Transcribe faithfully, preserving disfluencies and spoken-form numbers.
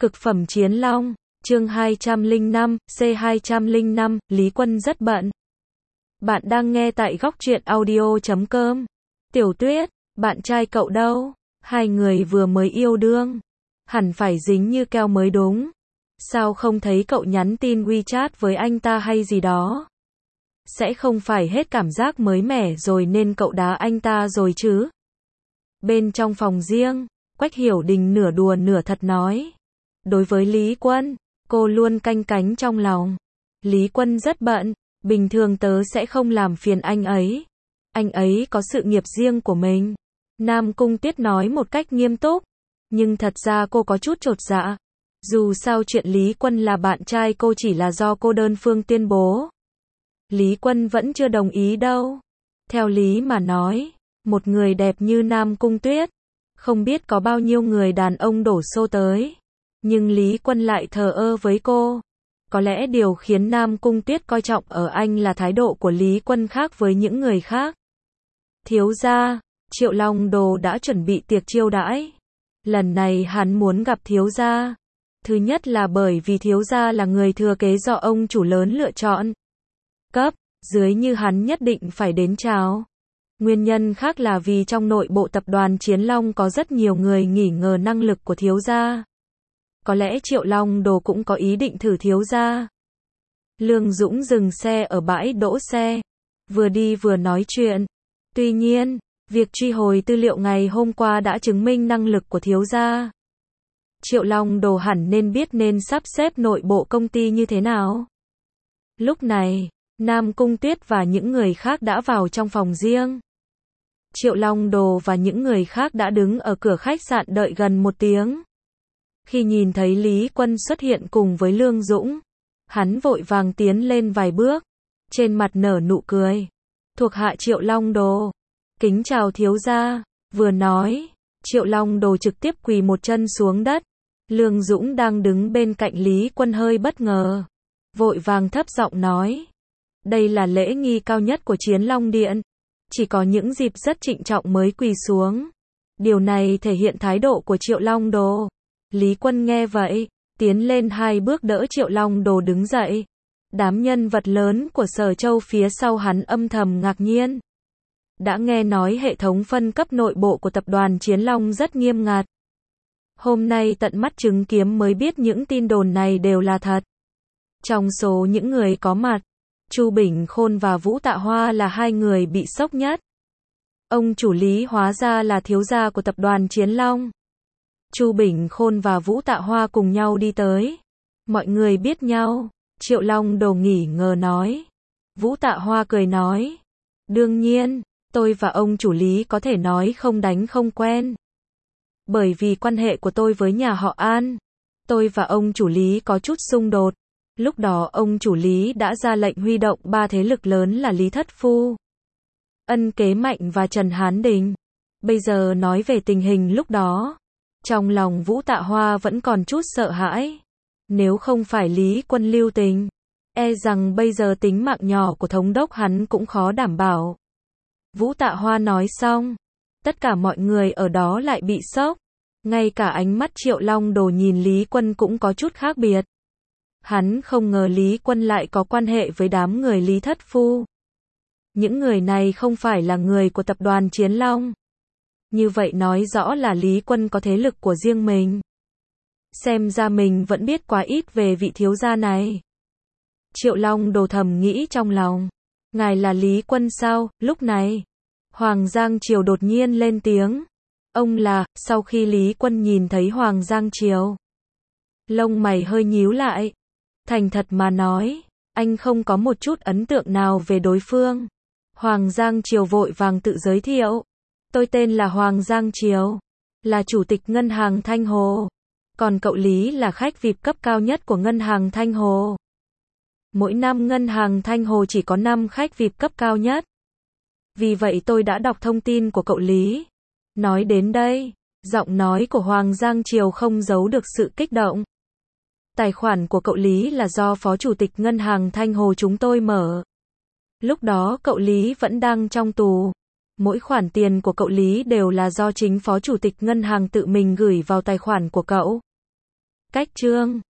Cực phẩm chiến long, chương hai trăm lẻ năm, C hai trăm lẻ năm, Lý Quân rất bận. Bạn đang nghe tại góc truyện audio chấm com. Tiểu Tuyết, bạn trai cậu đâu? Hai người vừa mới yêu đương. Hẳn phải dính như keo mới đúng. Sao không thấy cậu nhắn tin WeChat với anh ta hay gì đó? Sẽ không phải hết cảm giác mới mẻ rồi nên cậu đá anh ta rồi chứ? Bên trong phòng riêng, Quách Hiểu Đình nửa đùa nửa thật nói. Đối với Lý Quân, cô luôn canh cánh trong lòng. Lý Quân rất bận, bình thường tớ sẽ không làm phiền anh ấy. Anh ấy có sự nghiệp riêng của mình. Nam Cung Tuyết nói một cách nghiêm túc. Nhưng thật ra cô có chút chột dạ. Dù sao chuyện Lý Quân là bạn trai cô chỉ là do cô đơn phương tuyên bố. Lý Quân vẫn chưa đồng ý đâu. Theo lý mà nói, một người đẹp như Nam Cung Tuyết, không biết có bao nhiêu người đàn ông đổ xô tới. Nhưng Lý Quân lại thờ ơ với cô. Có lẽ điều khiến Nam Cung Tuyết coi trọng ở anh là thái độ của Lý Quân khác với những người khác. Thiếu gia, Triệu Long Đồ đã chuẩn bị tiệc chiêu đãi. Lần này hắn muốn gặp thiếu gia. Thứ nhất là bởi vì thiếu gia là người thừa kế do ông chủ lớn lựa chọn. Cấp dưới như hắn nhất định phải đến chào. Nguyên nhân khác là vì trong nội bộ tập đoàn Chiến Long có rất nhiều người nghi ngờ năng lực của thiếu gia. Có lẽ Triệu Long Đồ cũng có ý định thử thiếu gia. Lương Dũng dừng xe ở bãi đỗ xe, vừa đi vừa nói chuyện. Tuy nhiên, việc truy hồi tư liệu ngày hôm qua đã chứng minh năng lực của thiếu gia. Triệu Long Đồ hẳn nên biết nên sắp xếp nội bộ công ty như thế nào. Lúc này, Nam Cung Tuyết và những người khác đã vào trong phòng riêng. Triệu Long Đồ và những người khác đã đứng ở cửa khách sạn đợi gần một tiếng. Khi nhìn thấy Lý Quân xuất hiện cùng với Lương Dũng, hắn vội vàng tiến lên vài bước, trên mặt nở nụ cười. Thuộc hạ Triệu Long Đồ, kính chào thiếu gia. Vừa nói, Triệu Long Đồ trực tiếp quỳ một chân xuống đất. Lương Dũng đang đứng bên cạnh Lý Quân hơi bất ngờ, vội vàng thấp giọng nói. Đây là lễ nghi cao nhất của Chiến Long Điện. Chỉ có những dịp rất trịnh trọng mới quỳ xuống. Điều này thể hiện thái độ của Triệu Long Đồ. Lý Quân nghe vậy, tiến lên hai bước đỡ Triệu Long Đồ đứng dậy. Đám nhân vật lớn của Sở Châu phía sau hắn âm thầm ngạc nhiên. Đã nghe nói hệ thống phân cấp nội bộ của tập đoàn Chiến Long rất nghiêm ngặt. Hôm nay tận mắt chứng kiến mới biết những tin đồn này đều là thật. Trong số những người có mặt, Chu Bình Khôn và Vũ Tạ Hoa là hai người bị sốc nhất. Ông chủ Lý hóa ra là thiếu gia của tập đoàn Chiến Long. Chu Bình Khôn và Vũ Tạ Hoa cùng nhau đi tới. Mọi người biết nhau. Triệu Long Đồ nghỉ ngờ nói. Vũ Tạ Hoa cười nói. Đương nhiên, tôi và ông chủ Lý có thể nói không đánh không quen. Bởi vì quan hệ của tôi với nhà họ An, tôi và ông chủ Lý có chút xung đột. Lúc đó ông chủ Lý đã ra lệnh huy động ba thế lực lớn là Lý Thất Phu, Ân Kế Mạnh và Trần Hán Đình. Bây giờ nói về tình hình lúc đó, trong lòng Vũ Tạ Hoa vẫn còn chút sợ hãi. Nếu không phải Lý Quân lưu tình, e rằng bây giờ tính mạng nhỏ của thống đốc hắn cũng khó đảm bảo. Vũ Tạ Hoa nói xong, tất cả mọi người ở đó lại bị sốc. Ngay cả ánh mắt Triệu Long Đồ nhìn Lý Quân cũng có chút khác biệt. Hắn không ngờ Lý Quân lại có quan hệ với đám người Lý Thất Phu. Những người này không phải là người của tập đoàn Chiến Long. Như vậy nói rõ là Lý Quân có thế lực của riêng mình. Xem ra mình vẫn biết quá ít về vị thiếu gia này. Triệu Long Đồ thầm nghĩ trong lòng. Ngài là Lý Quân sao? Lúc này, Hoàng Giang Triều đột nhiên lên tiếng. Ông là, sau khi Lý Quân nhìn thấy Hoàng Giang Triều, lông mày hơi nhíu lại. Thành thật mà nói, anh không có một chút ấn tượng nào về đối phương. Hoàng Giang Triều vội vàng tự giới thiệu. Tôi tên là Hoàng Giang Triều, là chủ tịch ngân hàng Thanh Hồ. Còn cậu Lý là khách vi ai pi cấp cao nhất của ngân hàng Thanh Hồ. Mỗi năm ngân hàng Thanh Hồ chỉ có năm khách vi ai pi cấp cao nhất. Vì vậy tôi đã đọc thông tin của cậu Lý. Nói đến đây, giọng nói của Hoàng Giang Triều không giấu được sự kích động. Tài khoản của cậu Lý là do Phó Chủ tịch Ngân hàng Thanh Hồ chúng tôi mở. Lúc đó cậu Lý vẫn đang trong tù. Mỗi khoản tiền của cậu Lý đều là do chính Phó Chủ tịch Ngân hàng tự mình gửi vào tài khoản của cậu. Cách chương